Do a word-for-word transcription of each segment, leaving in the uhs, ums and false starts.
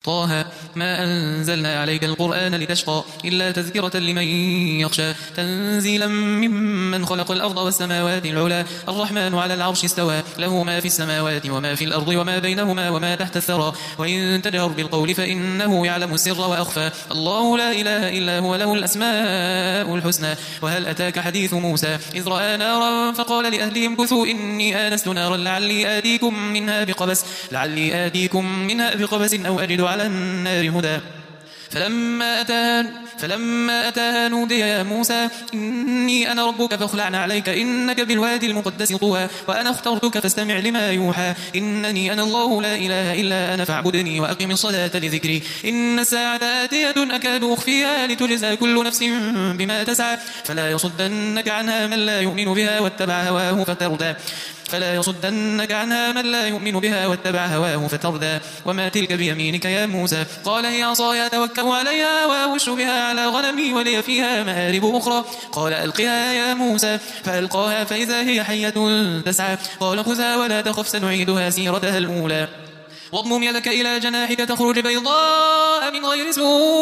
طه ما أنزلنا عليك القرآن لتشقى إلا تذكرة لمن يخشى تنزيلا ممن خلق الأرض والسماوات العلى الرحمن على العرش استوى له ما في السماوات وما في الأرض وما بينهما وما تحت الثرى وإن تجهر بالقول فإنه يعلم السر وأخفى الله لا إله إلا هو له الأسماء الحسنى وهل أتاك حديث موسى إذ رأى نارا فقال لأهلهم كثوا إني آنست نارا لعلي آتيكم منها بقبس لعلي آتيكم منها بقبس أو أجد على النار هدى فلما أتاها فلما أتاها نودي يا موسى إني أنا ربك فاخلع عليك إنك بالوادي المقدس طوى وأنا اخترتك فاستمع لما يوحى إنني أنا الله لا إله إلا أنا فاعبدني وأقم الصلاة لذكري إن الساعة آتية أكاد أخفيها لتجزى كل نفس بما تسعى فلا يصدنك عنها من لا يؤمن بها واتبع هواه فتردى فلا يصدنك عنها من لا يؤمن بها واتبع هواه فتردى وما تلك بيمينك يا موسى قال هي عصاي أتوكل عليها وأهش بها على غنمي ولي فيها مآرب أخرى قال ألقها يا موسى فألقاها فإذا هي حية تسعى قال خذها ولا تخف سنعيدها سيرتها الأولى واضمم يدك إلى جناحك تخرج بيضاء من غير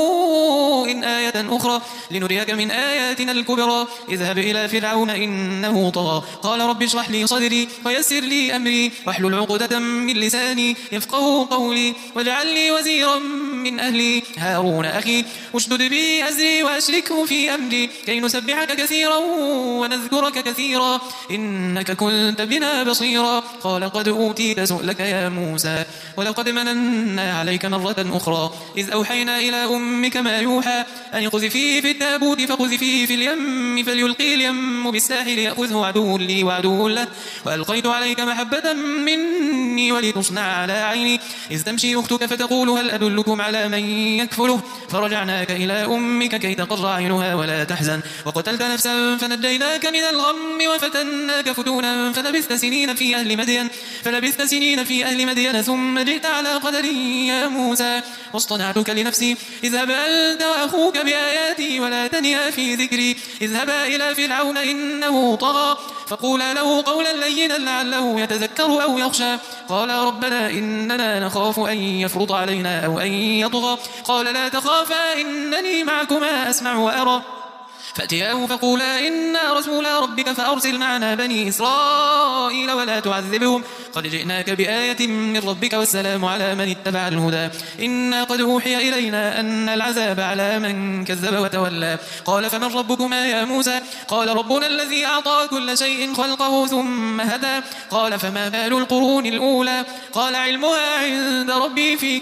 سوء آية أخرى لنريك من آياتنا الكبرى اذهب إلى فرعون إنه طغى قال رب اشرح لي صدري ويسر لي أمري واحلل عقدة من لساني يفقهوا قولي واجعل لي وزيرا من أهلي هارون أخي اشدد به أزري وأشركه في أمري كي نسبحك كثيرا ونذكرك كثيرا إنك كنت بنا بصيرا قال قد أوتيت سؤلك يا موسى ولقد مننا عليك مرة أخرى إذ أوحينا إلى أمك ما يوحى أن اقذفيه في التابوت فقذفيه في اليم فليلقي اليم بالساحل يأخذه عدو لي وعدو له وألقيت عليك محبة مني ولتصنع على عيني إذ تمشي أختك فتقول هل أدلكم على من يكفله فرجعناك إلى أمك كي تقر عينها ولا تحزن وقتلت نفسا فنجيناك من الغم وفتناك فتونا فلبثت سنين في أهل مدين فلبثت سنين في أهل مدين ثم جئت على قدري يا موسى واصطنعتك لنفسي اذهب أنت وأخوك بآياتي ولا تنيا في ذكري اذهبا إلى فرعون إنه طغى فقولا له قولا لينا لعله يتذكر أو يخشى قال ربنا إننا نخاف أن يفرط علينا أو أن يطغى قال لا تخافا إنني معكما أسمع وأرى فأتياه فقولا إنا رسول ربك فأرسل معنا بني إسرائيل ولا تعذبهم قد جئناك بآية من ربك والسلام على من اتبع الهدى إنا قد أوحي إلينا أن العذاب على من كذب وتولى قال فمن ربكما يا موسى قال ربنا الذي أعطى كل شيء خلقه ثم هدى قال فما بال القرون الأولى قال علمها عند ربي في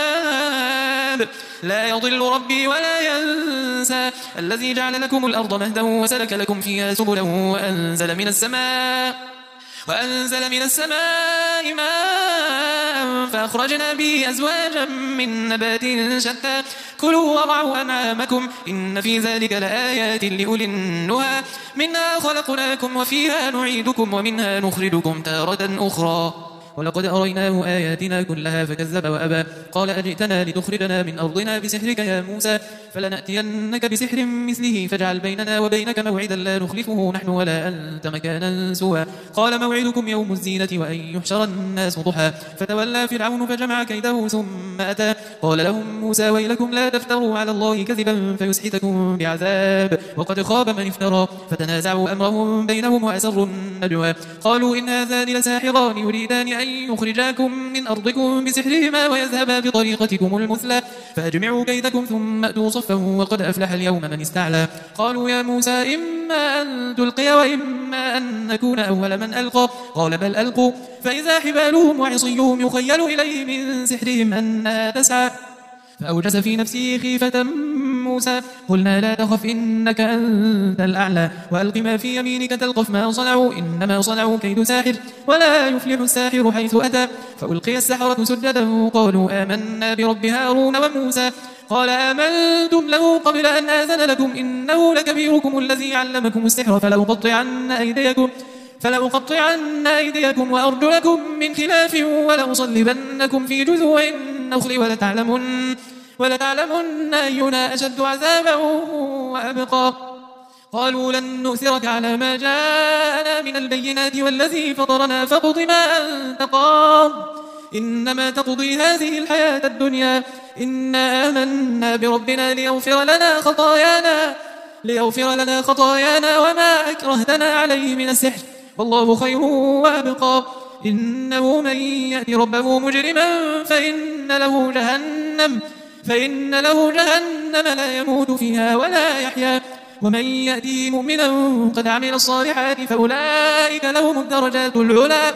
كتاب لا يضل ربي ولا ينسى الذي جعل لكم الأرض مهدا وسلك لكم فيها سبلا وأنزل من السماء وأنزل من السماء ماء فأخرجنا به أزواجا من نبات شتى كلوا وارعوا أنعامكم إن في ذلك لآيات لأولي النهى منها خلقناكم وفيها نعيدكم ومنها نخرجكم تارة أخرى ولقد أريناه آياتنا كلها فكذب وأبى قال أجئتنا لتخرجنا من أرضنا بسحرك يا موسى فلنأتينك بسحر مثله فاجعل بيننا وبينك موعدا لا نخلفه نحن ولا أنت مكانا سوى قال موعدكم يوم الزينة وأن يحشر الناس ضحى فتولى فرعون فجمع كيده ثم أتى قال لهم موسى ويلكم لا تفتروا على الله كذبا فيسحتكم بعذاب وقد خاب من افترى فتنازعوا أمرهم بينهم وأسروا النجوى قالوا إن هذان لساحران يريدان أن يخرجاكم من أرضكم بسحرهما ويذهبا بطريقتكم المثلى فأجمعوا كيدكم ثم أتوا صفا وقد أفلح اليوم من استعلى قالوا يا موسى إما أن تلقي وإما أن نكون أول من ألقى قال بل ألقوا فإذا حبالهم وعصيهم يخيل إليه من سحرهم أنها تسعى فأوجس في نفسه خيفة موسى قلنا لا تخف إنك أنت الأعلى وألق ما في يمينك تلقف ما صنعوا إنما صنعوا كيد ساحر ولا يفلح الساحر حيث أتى فألقي السحرة سجدا قالوا آمنا برب هارون وموسى قال آمنتم له قبل أن آذن لكم إنه لكبيركم الذي علمكم السحر فلأقطعن أيديكم فلأقطعن أيديكم وأرجلكم من خلاف ولأصلبنكم في جذوع النخل ولتعلمن ولتعلمن أينا أشد عذابا وأبقى قالوا لن نؤثرك على ما جاءنا من البينات والذي فطرنا فاقض ما أنت قاض إنما تقضي هذه الحياة الدنيا إنا آمنا بربنا ليغفر لنا خطايانا ليغفر لنا خطايانا وما أكرهتنا عليه من السحر والله خير وأبقى إنه من يأتي ربه مجرما فإن له جهنم فإن له جهنم لا يموت فيها ولا يحيا ومن يأتي مؤمنا قد عمل الصالحات فأولئك لهم الدرجات العلى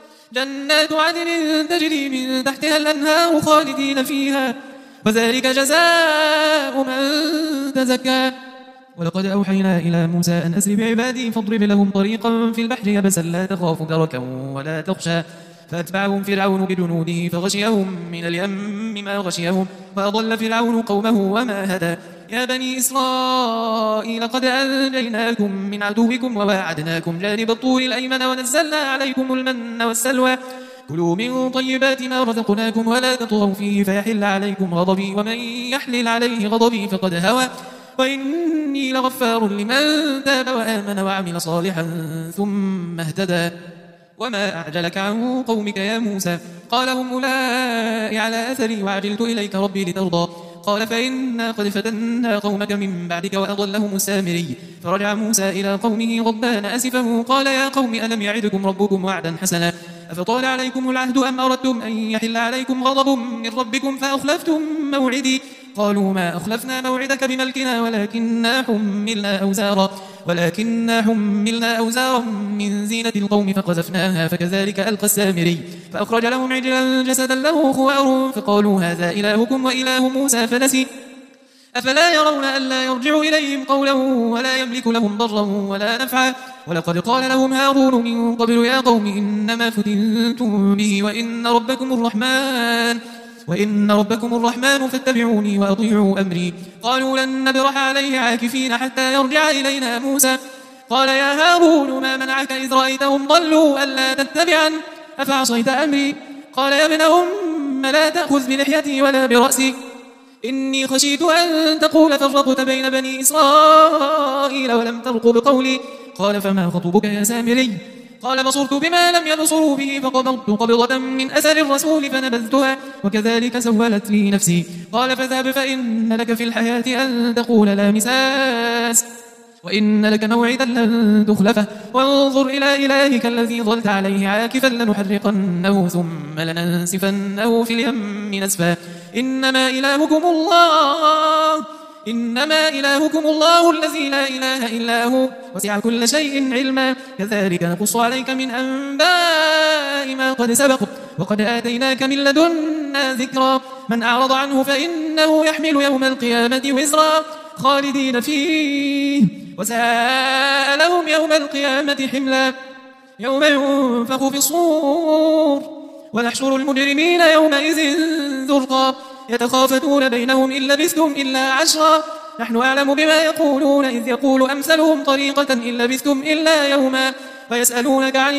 جنات عدن تجري من تحتها الأنهار خالدين فيها وذلك جزاء من تزكى ولقد أوحينا إلى موسى أن أسر بعبادي فاضرب لهم طريقا في البحر يبسا لا تخاف دركا ولا تخشى فأتبعهم فرعون بجنوده فغشيهم من اليم ما غشيهم وأضل فرعون قومه وما هدى يا بني إسرائيل قد أنجيناكم من عدوكم وواعدناكم جانب الطور الأيمن ونزلنا عليكم المن والسلوى كلوا من طيبات ما رزقناكم ولا تطغوا فيه فيحل عليكم غضبي ومن يحلل عليه غضبي فقد هوى وإني لغفار لمن تاب وآمن وعمل صالحا ثم اهتدى وما أعجلك عن قومك يا موسى قال هم أولئك على أثري وعجلت إليك ربي لترضى قال فإنا قد فتنا قومك من بعدك وأضلهم السامري فرجع موسى إلى قومه غضبان أسفا قال يا قوم ألم يعدكم ربكم وعدا حسنا أفطال عليكم العهد أم أردتم أن يحل عليكم غضب من ربكم فأخلفتم موعدي قالوا ما أخلفنا موعدك بملكنا ولكننا حملنا أوزارا ولكننا حملنا أوزارا من زينة القوم فقذفناها فكذلك ألقى السامري فأخرج لهم عجلا جسدا له خوار فقالوا هذا إلهكم وإله موسى فنسي أفلا يرون ألا يرجع إليهم قولا ولا يملك لهم ضرا ولا نفعا ولقد قال لهم هارون من قبل يا قوم إنما فتنتم به وإن ربكم الرحمن وإن ربكم الرحمن فاتبعوني وأطيعوا أمري قالوا لن نبرح عليه عاكفين حتى يرجع إلينا موسى قال يا هارون ما منعك إذ رأيتهم ضلوا ألا تتبعا أفعصيت أمري قال يا ابن أم لا تأخذ بلحيتي ولا برأسي إني خشيت أن تقول فرقت بين بني إسرائيل ولم ترقب قولي قال فما خطبك يا سامري قال بصرت بما لم يبصروا به فقبضت قبضة من أثر الرسول فنبذتها وكذلك سولت لي نفسي قال فذهب فإن لك في الحياة أن تقول لا مساس وإن لك موعدا لن تخلفه وانظر إلى إلهك الذي ظلت عليه عاكفا لنحرقنه ثم لننسفنه في اليم نسفا إنما إلهكم الله إنما إلهكم الله الذي لا إله إلا هو وسع كل شيء علما كذلك نقص عليك من أنباء ما قد سبق وقد آتيناك من لدنا ذكرا من أعرض عنه فإنه يحمل يوم القيامة وزرا خالدين فيه وساء لهم يوم القيامة حملا يوم ينفخ في الصور ونحشر المجرمين يومئذ زرقا يتخافتون بينهم إن لبثتم إلا عشرا نحن أعلم بما يقولون إذ يقول أمثلهم طريقة إن لبثتم إلا يوما ويسألونك عن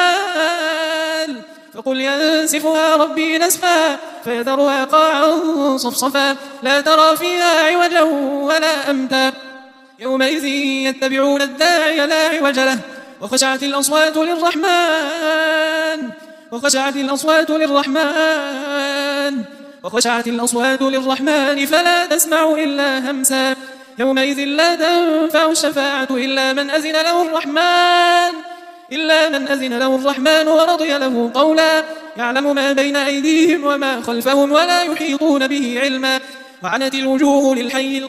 الجبال فقل ينسفها ربي نسفا فيذرها قاعا صفصفا لا ترى فيها عوجا ولا أمتا يومئذ يتبعون الداعي لا عوج له وخشعت الأصوات للرحمن وخشعت الأصوات للرحمن وخشعت الأصوات للرحمن فلا تسمع إلا همسا يومئذ لا تنفع الشفاعة إلا من أذن له الرحمن إلا من أذن له الرحمن ورضي له قولا يعلم ما بين أيديهم وما خلفهم ولا يحيطون به علما وعنت الوجوه للحي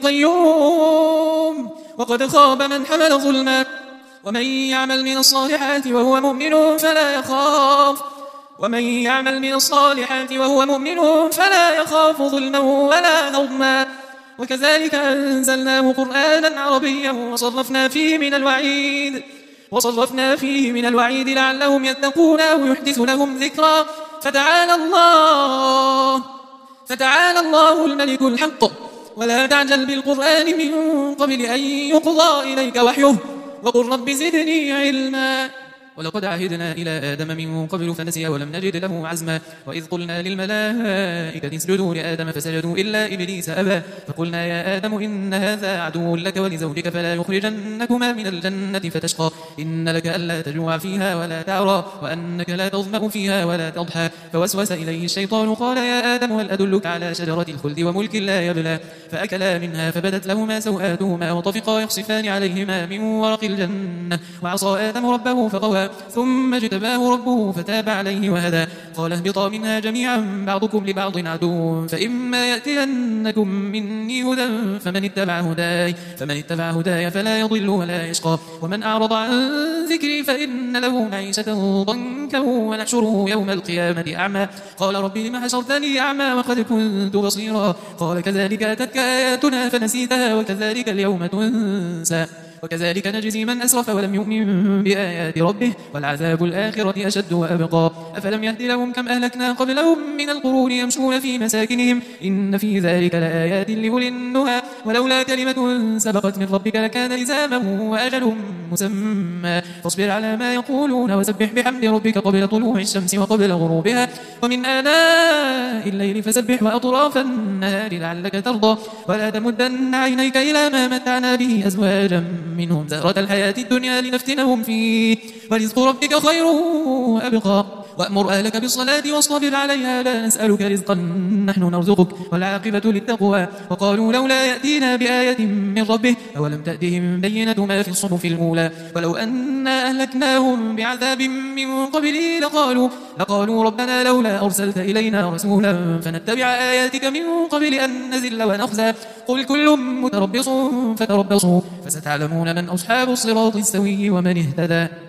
القيوم وقد خاب من حمل ظلما ومن يعمل من الصالحات وهو مؤمن فلا يخاف ومن يعمل من الصالحات وهو مؤمن فلا يخاف ظلما ولا هضما وكذلك أنزلناه قرآنا عربيا وصرفنا فيه من الوعيد وصرفنا فيه من الوعيد لعلهم يتقون أو يحدث لهم ذكرا فتعالى الله فتعالى الله الملك الحق ولا تعجل بالقرآن من قبل أن يقضى إليك وحيه وقل رب زدني علما ولقد عهدنا إلى آدم من قبل فنسي ولم نجد له عزما وإذ قلنا للملائكة اسجدوا لآدم فسجدوا إلا إبليس أبى فقلنا يا آدم إن هذا عدو لك ولزوجك فلا يخرجنكما من الجنة فتشقى إن لك ألا تجوع فيها ولا تعرى وأنك لا تظمأ فيها ولا تضحى فوسوس إليه الشيطان قال يا آدم هل أدلك على شجرة الخلد وملك لا يبلى فأكلا منها فبدت لهما سوآتهما وطفقا يخصفان عليهما من ورق الجنة وعصى آدم ربه فغوى ثم اجتباه ربه فتاب عليه وهدى قال اهبطا منها جميعا بعضكم لبعض عدو فإما يأتينكم مني هدى فمن اتبع هداي فمن اتبع هداي فلا يضل ولا يشقى ومن أعرض عن ذكري فإن له معيشة ضنكا ونحشره يوم القيامة أعمى قال رب لم حشرتني أعمى وقد كنت بصيرا قال كذلك أتتك آياتنا فنسيتها وكذلك اليوم تنسى وكذلك نجزي من أسرف ولم يؤمن بآيات ربه ولعذاب الآخرة أشد وأبقى أفلم يهد لهم كم أهلكنا قبلهم من القرون يمشون في مساكنهم إن في ذلك لآيات لأولي النهى ولولا كلمة سبقت من ربك لكان لزاما وأجل مسمى فاصبر على ما يقولون وسبح بحمد ربك قبل طلوع الشمس وقبل غروبها ومن آناء الليل فسبح وأطراف النهار لعلك ترضى ولا تمدن عينيك إلى ما متعنا به أزواجا منهم زهرة الحياة الدنيا لنفتنهم فيه ورزق ربك خير وأبقى وأمر أهلك بالصلاة واصطبر عليها لا نسألك رزقا نحن نرزقك والعاقبة للتقوى وقالوا لولا يأتينا بآية من ربه أولم تأتهم بينة ما في الصحف الأولى ولو أنا أهلكناهم بعذاب من قبله لقالوا, لقالوا ربنا لولا أرسلت إلينا رسولا فنتبع آياتك من قبل أن نزل ونخزى قل كل متربص فتربصوا فستعلمون من أصحاب الصراط السوي ومن اهتدى.